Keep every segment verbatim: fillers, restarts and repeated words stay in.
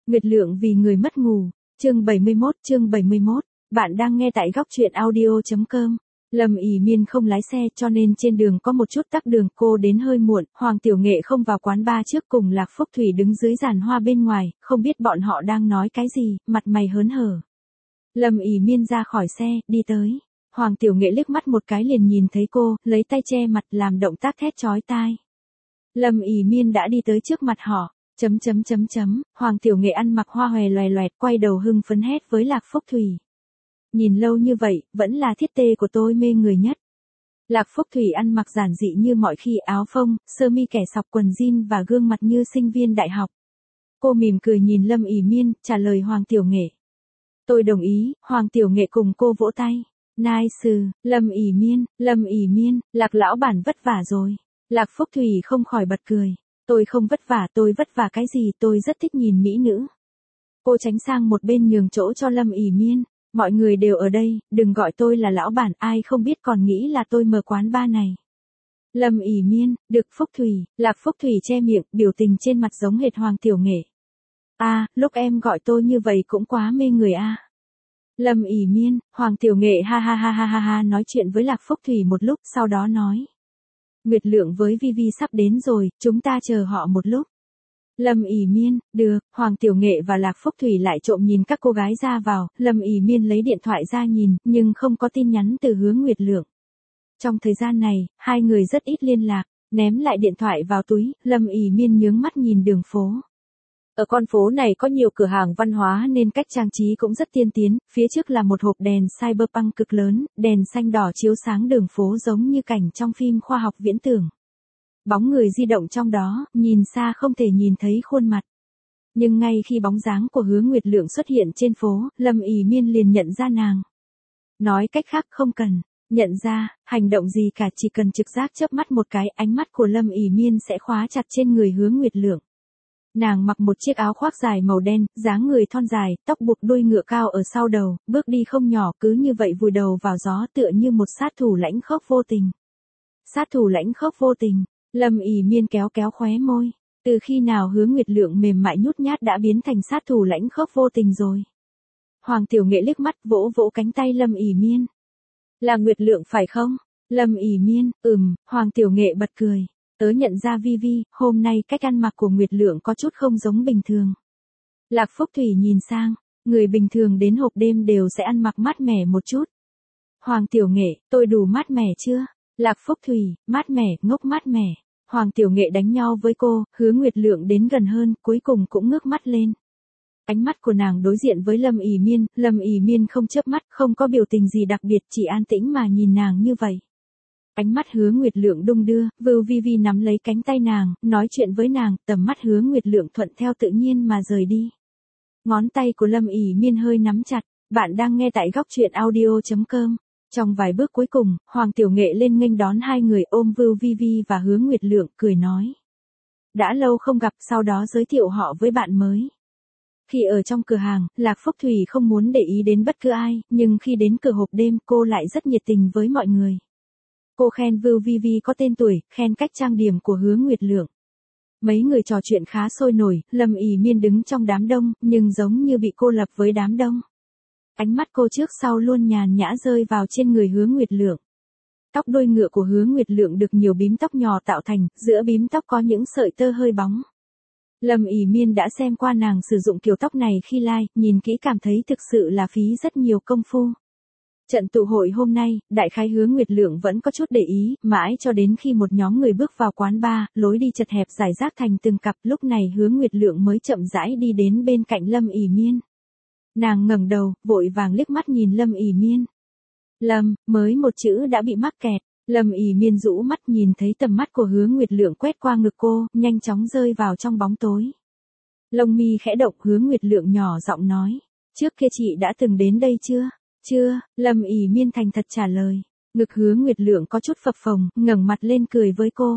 Nguyệt Lượng vì người mất ngủ, chương bảy mươi mốt, chương bảy mươi mốt, bạn đang nghe tại góc truyện audio chấm com. Lâm ỉ miên không lái xe cho nên trên đường có một chút tắc đường, cô đến hơi muộn, Hoàng Tiểu Nghệ không vào quán bar trước cùng Lạc Phúc Thủy đứng dưới giàn hoa bên ngoài, không biết bọn họ đang nói cái gì, mặt mày hớn hở. Lâm ỉ miên ra khỏi xe, đi tới. Hoàng Tiểu Nghệ liếc mắt một cái liền nhìn thấy cô, lấy tay che mặt làm động tác thét chói tai. Lâm ỉ miên đã đi tới trước mặt họ. Chấm chấm chấm chấm, Hoàng Tiểu Nghệ ăn mặc hoa hòe loè loẹt quay đầu hưng phấn hét với Lạc Phúc Thủy. Nhìn lâu như vậy, vẫn là thiết tê của tôi mê người nhất. Lạc Phúc Thủy ăn mặc giản dị như mọi khi, áo phông, sơ mi kẻ sọc, quần jean và gương mặt như sinh viên đại học. Cô mỉm cười nhìn Lâm ỉ miên, trả lời Hoàng Tiểu Nghệ. Tôi đồng ý, Hoàng Tiểu Nghệ cùng cô vỗ tay. Nice, Lâm ỉ miên, Lâm ỉ miên, Lạc lão bản vất vả rồi. Lạc Phúc Thủy không khỏi bật cười. Tôi không vất vả, tôi vất vả cái gì, tôi rất thích nhìn mỹ nữ. Cô tránh sang một bên nhường chỗ cho Lâm ỉ miên. Mọi người đều ở đây, đừng gọi tôi là lão bản, ai không biết còn nghĩ là tôi mở quán bar này. Lâm ỉ miên, được Phúc Thủy, Lạc Phúc Thủy che miệng, biểu tình trên mặt giống hệt Hoàng Tiểu Nghệ. À, lúc em gọi tôi như vậy cũng quá mê người a. À. Lâm ỉ miên, Hoàng Tiểu Nghệ ha ha ha ha ha ha nói chuyện với Lạc Phúc Thủy một lúc, sau đó nói. Nguyệt Lượng với Vivi sắp đến rồi, chúng ta chờ họ một lúc. Lâm ỉ miên, được, Hoàng Tiểu Nghệ và Lạc Phúc Thủy lại trộm nhìn các cô gái ra vào, Lâm ỉ miên lấy điện thoại ra nhìn, nhưng không có tin nhắn từ Hứa Nguyệt Lượng. Trong thời gian này, hai người rất ít liên lạc, ném lại điện thoại vào túi, Lâm ỉ miên nhướng mắt nhìn đường phố. Ở con phố này có nhiều cửa hàng văn hóa nên cách trang trí cũng rất tiên tiến, phía trước là một hộp đèn cyberpunk cực lớn, đèn xanh đỏ chiếu sáng đường phố giống như cảnh trong phim khoa học viễn tưởng. Bóng người di động trong đó, nhìn xa không thể nhìn thấy khuôn mặt. Nhưng ngay khi bóng dáng của Hứa Nguyệt Lượng xuất hiện trên phố, Lâm ỉ miên liền nhận ra nàng. Nói cách khác không cần nhận ra, hành động gì cả, chỉ cần trực giác chớp mắt một cái, ánh mắt của Lâm ỉ miên sẽ khóa chặt trên người Hứa Nguyệt Lượng. Nàng mặc một chiếc áo khoác dài màu đen, dáng người thon dài, tóc buộc đuôi ngựa cao ở sau đầu, bước đi không nhỏ, cứ như vậy vùi đầu vào gió tựa như một sát thủ lãnh khốc vô tình. Sát thủ lãnh khốc vô tình, Lâm ỉ miên kéo kéo khóe môi. Từ khi nào Hứa Nguyệt Lượng mềm mại nhút nhát đã biến thành sát thủ lãnh khốc vô tình rồi? Hoàng Tiểu Nghệ liếc mắt vỗ vỗ cánh tay Lâm ỉ miên. Là Nguyệt Lượng phải không? Lâm ỉ miên, ừm, Hoàng Tiểu Nghệ bật cười. Tớ nhận ra Vivi, hôm nay cách ăn mặc của Nguyệt Lượng có chút không giống bình thường. Lạc Phúc Thủy nhìn sang, người bình thường đến hộp đêm đều sẽ ăn mặc mát mẻ một chút. Hoàng Tiểu Nghệ, tôi đủ mát mẻ chưa? Lạc Phúc Thủy, mát mẻ, ngốc mát mẻ. Hoàng Tiểu Nghệ đánh nhau với cô, Hứa Nguyệt Lượng đến gần hơn, cuối cùng cũng ngước mắt lên. Ánh mắt của nàng đối diện với Lâm ỉ miên, Lâm ỉ miên không chớp mắt, không có biểu tình gì đặc biệt, chỉ an tĩnh mà nhìn nàng như vậy. Ánh mắt Hứa Nguyệt Lượng đung đưa, Vưu Vi Vi nắm lấy cánh tay nàng, nói chuyện với nàng, tầm mắt Hứa Nguyệt Lượng thuận theo tự nhiên mà rời đi. Ngón tay của Lâm ỉ miên hơi nắm chặt, bạn đang nghe tại góc truyện audio chấm com. Trong vài bước cuối cùng, Hoàng Tiểu Nghệ lên nghênh đón hai người, ôm Vưu Vi Vi và Hứa Nguyệt Lượng, cười nói. Đã lâu không gặp, sau đó giới thiệu họ với bạn mới. Khi ở trong cửa hàng, Lạc Phúc Thủy không muốn để ý đến bất cứ ai, nhưng khi đến cửa hộp đêm cô lại rất nhiệt tình với mọi người. Cô khen Vưu Vi Vi có tên tuổi, khen cách trang điểm của Hứa Nguyệt Lượng. Mấy người trò chuyện khá sôi nổi, Lâm ỉ miên đứng trong đám đông, nhưng giống như bị cô lập với đám đông. Ánh mắt cô trước sau luôn nhàn nhã rơi vào trên người Hứa Nguyệt Lượng. Tóc đuôi ngựa của Hứa Nguyệt Lượng được nhiều bím tóc nhỏ tạo thành, giữa bím tóc có những sợi tơ hơi bóng. Lâm ỉ miên đã xem qua nàng sử dụng kiểu tóc này khi live, nhìn kỹ cảm thấy thực sự là phí rất nhiều công phu. Trận tụ hội hôm nay, đại khái Hứa Nguyệt Lượng vẫn có chút để ý, mãi cho đến khi một nhóm người bước vào quán bar, lối đi chật hẹp rải rác thành từng cặp, lúc này Hứa Nguyệt Lượng mới chậm rãi đi đến bên cạnh Lâm ỉ miên. Nàng ngẩng đầu, vội vàng liếc mắt nhìn Lâm ỉ miên. Lâm, mới một chữ đã bị mắc kẹt. Lâm ỉ miên rũ mắt nhìn thấy tầm mắt của Hứa Nguyệt Lượng quét qua ngực cô, nhanh chóng rơi vào trong bóng tối. Lông mi khẽ động, Hứa Nguyệt Lượng nhỏ giọng nói. Trước kia chị đã từng đến đây chưa? Chưa, Lâm ỉ miên thành thật trả lời. Ngực Hứa Nguyệt Lượng có chút phập phồng, ngẩng mặt lên cười với cô.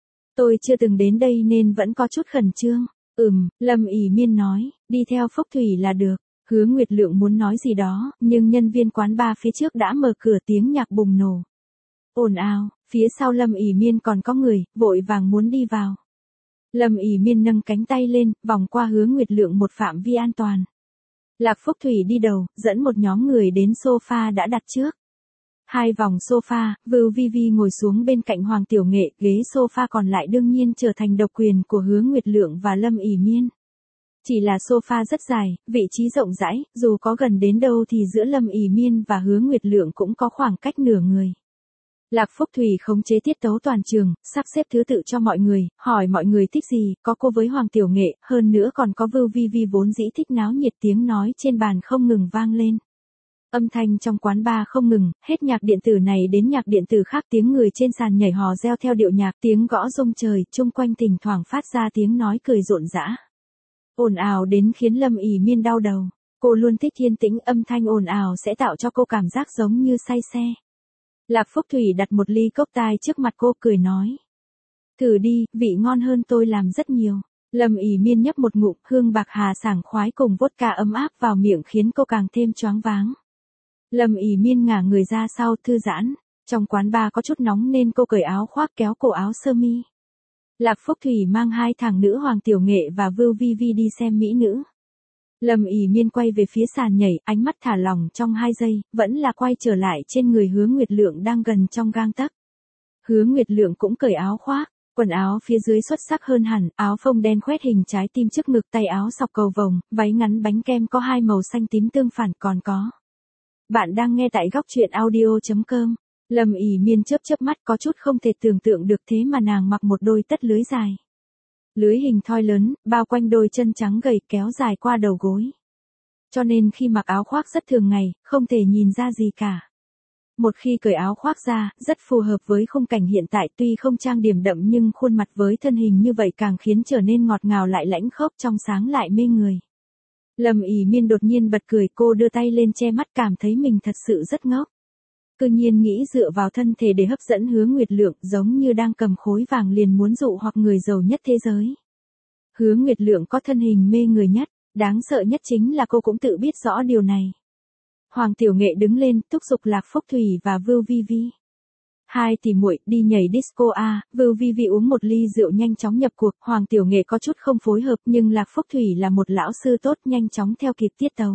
Tôi chưa từng đến đây nên vẫn có chút khẩn trương. Ừm, Lâm ỉ miên nói, đi theo Phúc Thủy là được. Hứa Nguyệt Lượng muốn nói gì đó, nhưng nhân viên quán bar phía trước đã mở cửa, tiếng nhạc bùng nổ. Ồn ào, phía sau Lâm ỉ miên còn có người, vội vàng muốn đi vào. Lâm ỉ miên nâng cánh tay lên, vòng qua Hứa Nguyệt Lượng một phạm vi an toàn. Lạc Phúc Thủy đi đầu, dẫn một nhóm người đến sofa đã đặt trước. Hai vòng sofa, Vưu Vi Vi ngồi xuống bên cạnh Hoàng Tiểu Nghệ, ghế sofa còn lại đương nhiên trở thành độc quyền của Hứa Nguyệt Lượng và Lâm ỉ miên. Chỉ là sofa rất dài, vị trí rộng rãi, dù có gần đến đâu thì giữa Lâm ỉ miên và Hứa Nguyệt Lượng cũng có khoảng cách nửa người. Lạc Phúc Thủy khống chế tiết tấu toàn trường, sắp xếp thứ tự cho mọi người, hỏi mọi người thích gì, có cô với Hoàng Tiểu Nghệ, hơn nữa còn có Vưu Vi Vi vốn dĩ thích náo nhiệt, tiếng nói trên bàn không ngừng vang lên. Âm thanh trong quán bar không ngừng, hết nhạc điện tử này đến nhạc điện tử khác, tiếng người trên sàn nhảy hò reo theo điệu nhạc, tiếng gõ rung trời, chung quanh thỉnh thoảng phát ra tiếng nói cười rộn rã. Ồn ào đến khiến Lâm ỉ miên đau đầu. Cô luôn thích yên tĩnh, âm thanh ồn ào sẽ tạo cho cô cảm giác giống như say xe. Lạc Phúc Thủy đặt một ly cốc tai trước mặt cô, cười nói. Thử đi, vị ngon hơn tôi làm rất nhiều. Lâm ỉ miên nhấp một ngụm, hương bạc hà sảng khoái cùng vodka ấm áp vào miệng khiến cô càng thêm choáng váng. Lâm ỉ miên ngả người ra sau thư giãn. Trong quán bar có chút nóng nên cô cởi áo khoác kéo cổ áo sơ mi. Lạc Phúc Thủy mang hai thằng nữ Hoàng Tiểu Nghệ và Vưu Vi Vi đi xem mỹ nữ. Lâm ỉ miên quay về phía sàn nhảy, ánh mắt thả lỏng trong hai giây, vẫn là quay trở lại trên người Hứa Nguyệt Lượng đang gần trong gang tấc. Hứa Nguyệt Lượng cũng cởi áo khoác, quần áo phía dưới xuất sắc hơn hẳn, áo phông đen khoét hình trái tim trước ngực, tay áo sọc cầu vồng, váy ngắn bánh kem có hai màu xanh tím tương phản, còn có. Bạn đang nghe tại góc truyện audio chấm com. Lâm ỉ miên chớp chớp mắt, có chút không thể tưởng tượng được, thế mà nàng mặc một đôi tất lưới dài. Lưới hình thoi lớn, bao quanh đôi chân trắng gầy kéo dài qua đầu gối. Cho nên khi mặc áo khoác rất thường ngày, không thể nhìn ra gì cả. Một khi cởi áo khoác ra, rất phù hợp với khung cảnh hiện tại, tuy không trang điểm đậm nhưng khuôn mặt với thân hình như vậy càng khiến trở nên ngọt ngào lại lãnh khốc, trong sáng lại mê người. Lâm ỉ miên đột nhiên bật cười, cô đưa tay lên che mắt, cảm thấy mình thật sự rất ngốc. Cư nhiên nghĩ dựa vào thân thể để hấp dẫn Hứa Nguyệt Lượng, giống như đang cầm khối vàng liền muốn dụ hoặc người giàu nhất thế giới. Hứa Nguyệt Lượng có thân hình mê người nhất, đáng sợ nhất chính là cô cũng tự biết rõ điều này. Hoàng Tiểu Nghệ đứng lên, thúc giục Lạc Phúc Thủy và Vưu Vi Vi. Hai tỷ muội đi nhảy disco a, Vưu Vi Vi uống một ly rượu nhanh chóng nhập cuộc, Hoàng Tiểu Nghệ có chút không phối hợp nhưng Lạc Phúc Thủy là một lão sư tốt, nhanh chóng theo kịp tiết tấu.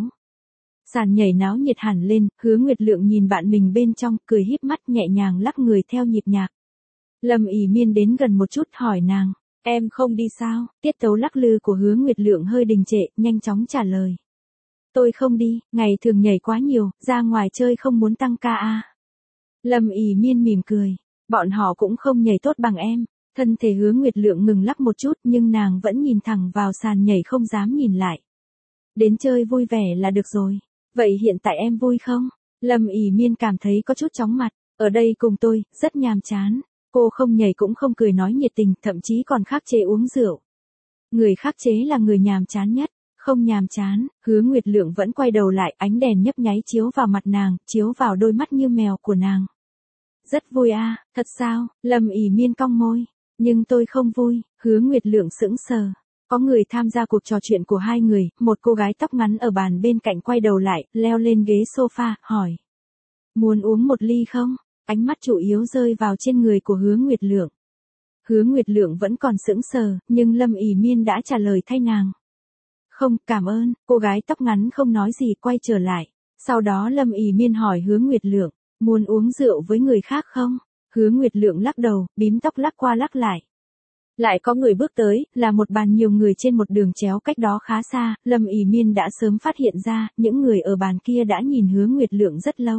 Sàn nhảy náo nhiệt hẳn lên, Hứa Nguyệt Lượng nhìn bạn mình bên trong, cười híp mắt nhẹ nhàng lắc người theo nhịp nhạc. Lâm ỉ miên đến gần một chút hỏi nàng, em không đi sao? Tiết tấu lắc lư của Hứa Nguyệt Lượng hơi đình trệ, nhanh chóng trả lời. Tôi không đi, ngày thường nhảy quá nhiều, ra ngoài chơi không muốn tăng ca a. Lâm ỉ miên mỉm cười, bọn họ cũng không nhảy tốt bằng em. Thân thể Hứa Nguyệt Lượng ngừng lắc một chút nhưng nàng vẫn nhìn thẳng vào sàn nhảy không dám nhìn lại. Đến chơi vui vẻ là được rồi. Vậy hiện tại em vui không? Lâm ỉ miên cảm thấy có chút chóng mặt, ở đây cùng tôi, rất nhàm chán. Cô không nhảy cũng không cười nói nhiệt tình, thậm chí còn khắc chế uống rượu. Người khắc chế là người nhàm chán nhất, không nhàm chán. Hứa Nguyệt Lượng vẫn quay đầu lại, ánh đèn nhấp nháy chiếu vào mặt nàng, chiếu vào đôi mắt như mèo của nàng. Rất vui à, thật sao? Lâm ỉ miên cong môi, nhưng tôi không vui. Hứa Nguyệt Lượng sững sờ. Có người tham gia cuộc trò chuyện của hai người, một cô gái tóc ngắn ở bàn bên cạnh quay đầu lại, leo lên ghế sofa, hỏi. Muốn uống một ly không? Ánh mắt chủ yếu rơi vào trên người của Hứa Nguyệt Lượng. Hứa Nguyệt Lượng vẫn còn sững sờ, nhưng Lâm ỉ miên đã trả lời thay nàng. Không, cảm ơn. Cô gái tóc ngắn không nói gì, quay trở lại. Sau đó Lâm ỉ miên hỏi Hứa Nguyệt Lượng, muốn uống rượu với người khác không? Hứa Nguyệt Lượng lắc đầu, bím tóc lắc qua lắc lại. Lại có người bước tới, là một bàn nhiều người trên một đường chéo cách đó khá xa, Lâm ỉ miên đã sớm phát hiện ra, những người ở bàn kia đã nhìn Hứa Nguyệt Lượng rất lâu.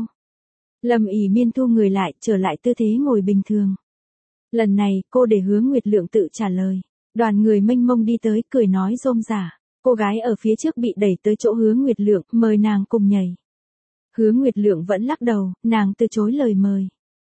Lâm ỉ miên thu người lại, trở lại tư thế ngồi bình thường. Lần này, cô để Hứa Nguyệt Lượng tự trả lời. Đoàn người mênh mông đi tới, cười nói rôm rả. Cô gái ở phía trước bị đẩy tới chỗ Hứa Nguyệt Lượng, mời nàng cùng nhảy. Hứa Nguyệt Lượng vẫn lắc đầu, nàng từ chối lời mời.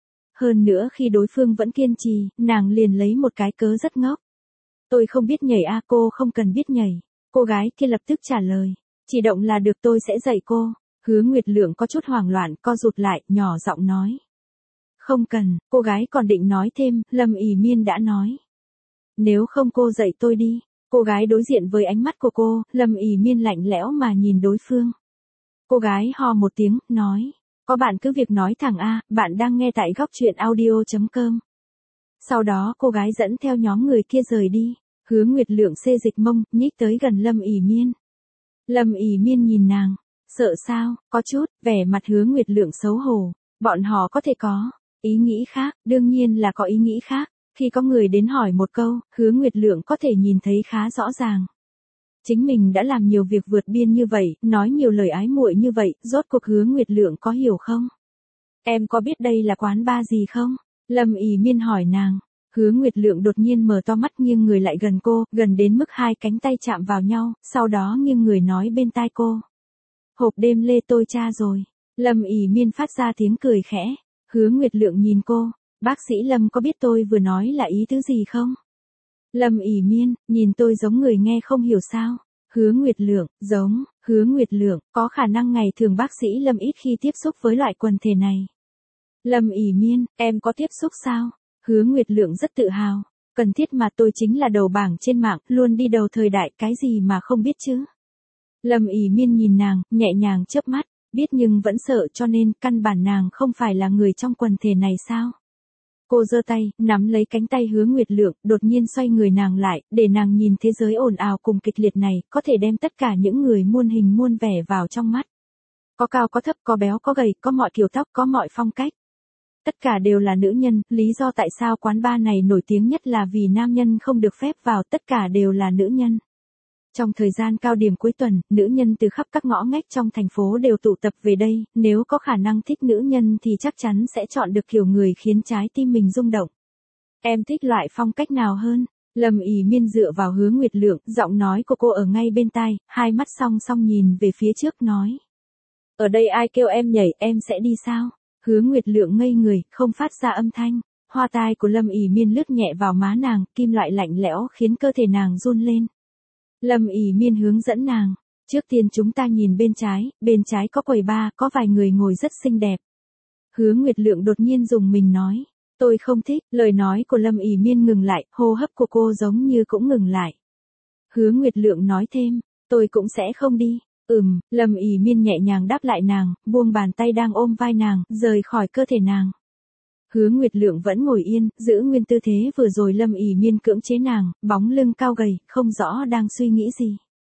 Hơn nữa khi đối phương vẫn kiên trì, nàng liền lấy một cái cớ rất ngốc. Tôi không biết nhảy a, cô không cần biết nhảy. Cô gái kia lập tức trả lời. Chỉ động là được, tôi sẽ dạy cô. Hứa Nguyệt Lượng có chút hoảng loạn, co rụt lại, nhỏ giọng nói. Không cần, cô gái còn định nói thêm, Lâm ỉ miên đã nói. Nếu không cô dạy tôi đi. Cô gái đối diện với ánh mắt của cô, Lâm ỉ miên lạnh lẽo mà nhìn đối phương. Cô gái hò một tiếng, nói. Có bạn cứ việc nói thẳng a, bạn đang nghe tại góc truyện audio chấm com. Sau đó cô gái dẫn theo nhóm người kia rời đi. Hứa Nguyệt Lượng xê dịch mông, nhích tới gần Lâm ỉ miên. Lâm ỉ miên nhìn nàng. Sợ sao, có chút, vẻ mặt Hứa Nguyệt Lượng xấu hổ. Bọn họ có thể có ý nghĩ khác, đương nhiên là có ý nghĩ khác. Khi có người đến hỏi một câu, Hứa Nguyệt Lượng có thể nhìn thấy khá rõ ràng. Chính mình đã làm nhiều việc vượt biên như vậy, nói nhiều lời ái muội như vậy, rốt cuộc Hứa Nguyệt Lượng có hiểu không? Em có biết đây là quán bar gì không? Lâm ỉ miên hỏi nàng. Hứa Nguyệt Lượng đột nhiên mở to mắt nghiêng người lại gần cô, gần đến mức hai cánh tay chạm vào nhau, sau đó nghiêng người nói bên tai cô. Hộp đêm lê tôi tra rồi. Lâm ỉ miên phát ra tiếng cười khẽ. Hứa Nguyệt Lượng nhìn cô. Bác sĩ Lâm có biết tôi vừa nói là ý tứ gì không? Lâm ỉ miên, nhìn tôi giống người nghe không hiểu sao. Hứa Nguyệt Lượng, giống, Hứa Nguyệt Lượng, có khả năng ngày thường bác sĩ Lâm ít khi tiếp xúc với loại quần thể này. Lâm ỉ miên, em có tiếp xúc sao? Hứa Nguyệt Lượng rất tự hào. Cần thiết mà tôi chính là đầu bảng trên mạng, luôn đi đầu thời đại, cái gì mà không biết chứ? Lâm ỉ miên nhìn nàng, nhẹ nhàng chớp mắt, biết nhưng vẫn sợ cho nên căn bản nàng không phải là người trong quần thể này sao? Cô giơ tay, nắm lấy cánh tay Hứa Nguyệt Lượng, đột nhiên xoay người nàng lại, để nàng nhìn thế giới ồn ào cùng kịch liệt này, có thể đem tất cả những người muôn hình muôn vẻ vào trong mắt. Có cao có thấp, có béo có gầy, có mọi kiểu tóc, có mọi phong cách. Tất cả đều là nữ nhân, lý do tại sao quán bar này nổi tiếng nhất là vì nam nhân không được phép vào, tất cả đều là nữ nhân. Trong thời gian cao điểm cuối tuần, nữ nhân từ khắp các ngõ ngách trong thành phố đều tụ tập về đây, nếu có khả năng thích nữ nhân thì chắc chắn sẽ chọn được kiểu người khiến trái tim mình rung động. Em thích loại phong cách nào hơn? Lâm ỉ miên dựa vào Hứa Nguyệt Lượng, giọng nói của cô ở ngay bên tai, hai mắt song song nhìn về phía trước nói. Ở đây ai kêu em nhảy, em sẽ đi sao? Hứa Nguyệt Lượng ngây người, không phát ra âm thanh. Hoa tai của Lâm ỉ miên lướt nhẹ vào má nàng, kim loại lạnh lẽo khiến cơ thể nàng run lên. Lâm ỉ miên hướng dẫn nàng. Trước tiên chúng ta nhìn bên trái, bên trái có quầy bar, có vài người ngồi rất xinh đẹp. Hứa Nguyệt Lượng đột nhiên dùng mình nói. Tôi không thích, lời nói của Lâm ỉ miên ngừng lại, hô hấp của cô giống như cũng ngừng lại. Hứa Nguyệt Lượng nói thêm, tôi cũng sẽ không đi. Ừm, Lâm ỉ miên nhẹ nhàng đáp lại nàng, buông bàn tay đang ôm vai nàng, rời khỏi cơ thể nàng. Hứa Nguyệt Lượng vẫn ngồi yên, giữ nguyên tư thế vừa rồi Lâm ỉ miên cưỡng chế nàng, bóng lưng cao gầy, không rõ đang suy nghĩ gì.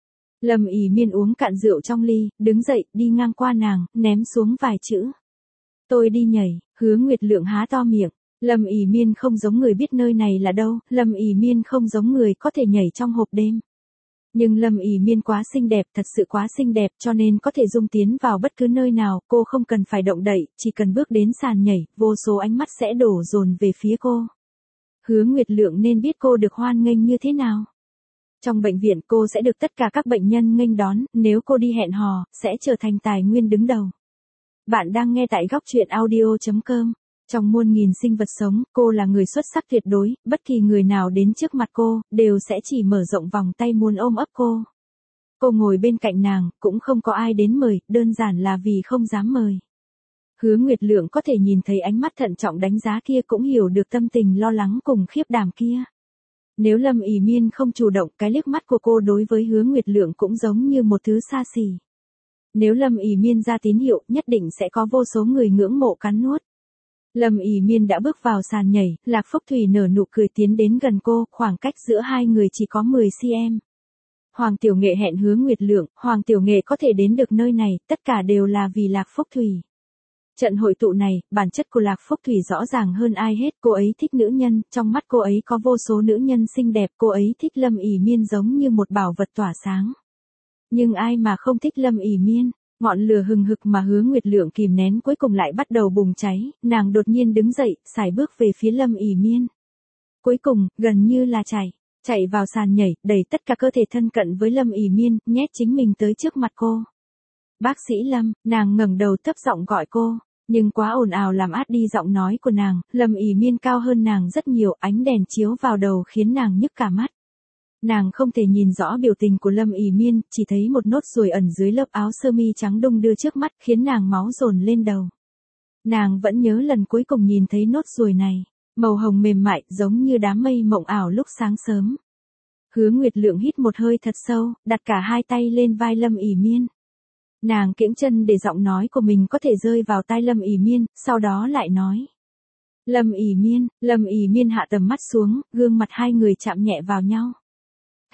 Lâm ỉ miên uống cạn rượu trong ly, đứng dậy, đi ngang qua nàng, ném xuống vài chữ. Tôi đi nhảy. Hứa Nguyệt Lượng há to miệng. Lâm ỉ miên không giống người biết nơi này là đâu, Lâm ỉ miên không giống người có thể nhảy trong hộp đêm. Nhưng Lâm ỉ miên quá xinh đẹp, thật sự quá xinh đẹp cho nên có thể dung tiến vào bất cứ nơi nào, cô không cần phải động đậy, chỉ cần bước đến sàn nhảy, vô số ánh mắt sẽ đổ dồn về phía cô. Hứa Nguyệt Lượng nên biết cô được hoan nghênh như thế nào. Trong bệnh viện cô sẽ được tất cả các bệnh nhân nghênh đón, nếu cô đi hẹn hò, sẽ trở thành tài nguyên đứng đầu. Bạn đang nghe tại góc truyện audio chấm com. Trong muôn nghìn sinh vật sống, cô là người xuất sắc tuyệt đối, bất kỳ người nào đến trước mặt cô, đều sẽ chỉ mở rộng vòng tay muốn ôm ấp cô. Cô ngồi bên cạnh nàng, cũng không có ai đến mời, đơn giản là vì không dám mời. Hứa Nguyệt Lượng có thể nhìn thấy ánh mắt thận trọng đánh giá kia, cũng hiểu được tâm tình lo lắng cùng khiếp đảm kia. Nếu Lâm ỉ miên không chủ động, cái liếc mắt của cô đối với Hứa Nguyệt Lượng cũng giống như một thứ xa xỉ. Nếu Lâm ỉ miên ra tín hiệu, nhất định sẽ có vô số người ngưỡng mộ cắn nuốt. Lâm ỉ miên đã bước vào sàn nhảy, Lạc Phúc Thủy nở nụ cười tiến đến gần cô, khoảng cách giữa hai người chỉ có mười xăng-ti-mét. Hoàng Tiểu Nghệ hẹn Hứa Nguyệt Lượng, Hoàng Tiểu Nghệ có thể đến được nơi này, tất cả đều là vì Lạc Phúc Thủy. Trận hội tụ này, bản chất của Lạc Phúc Thủy rõ ràng hơn ai hết, cô ấy thích nữ nhân, trong mắt cô ấy có vô số nữ nhân xinh đẹp, cô ấy thích Lâm ỉ miên giống như một bảo vật tỏa sáng. Nhưng ai mà không thích Lâm ỉ miên? Ngọn lửa hừng hực mà Hứa Nguyệt Lượng kìm nén cuối cùng lại bắt đầu bùng cháy, nàng đột nhiên đứng dậy, sải bước về phía Lâm ỉ miên. Cuối cùng, gần như là chạy, chạy vào sàn nhảy, đẩy tất cả cơ thể thân cận với Lâm ỉ miên, nhét chính mình tới trước mặt cô. Bác sĩ Lâm, nàng ngẩng đầu thấp giọng gọi cô, nhưng quá ồn ào làm át đi giọng nói của nàng, Lâm ỉ miên cao hơn nàng rất nhiều, ánh đèn chiếu vào đầu khiến nàng nhức cả mắt. Nàng không thể nhìn rõ biểu tình của Lâm ỉ miên, chỉ thấy một nốt ruồi ẩn dưới lớp áo sơ mi trắng đung đưa trước mắt, khiến nàng máu dồn lên đầu. Nàng vẫn nhớ lần cuối cùng nhìn thấy nốt ruồi này, màu hồng mềm mại, giống như đám mây mộng ảo lúc sáng sớm. Hứa Nguyệt Lượng hít một hơi thật sâu, đặt cả hai tay lên vai Lâm ỉ miên. Nàng kiễng chân để giọng nói của mình có thể rơi vào tai Lâm ỉ miên, sau đó lại nói. Lâm ỉ miên, Lâm ỉ miên hạ tầm mắt xuống, gương mặt hai người chạm nhẹ vào nhau.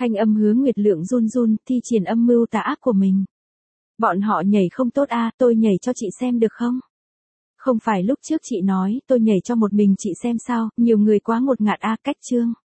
Thanh âm Hứa Nguyệt Lượng run run, thi triển âm mưu tà ác của mình. Bọn họ nhảy không tốt à, tôi nhảy cho chị xem được không? Không phải lúc trước chị nói tôi nhảy cho một mình chị xem sao, nhiều người quá ngột ngạt a, cách chương.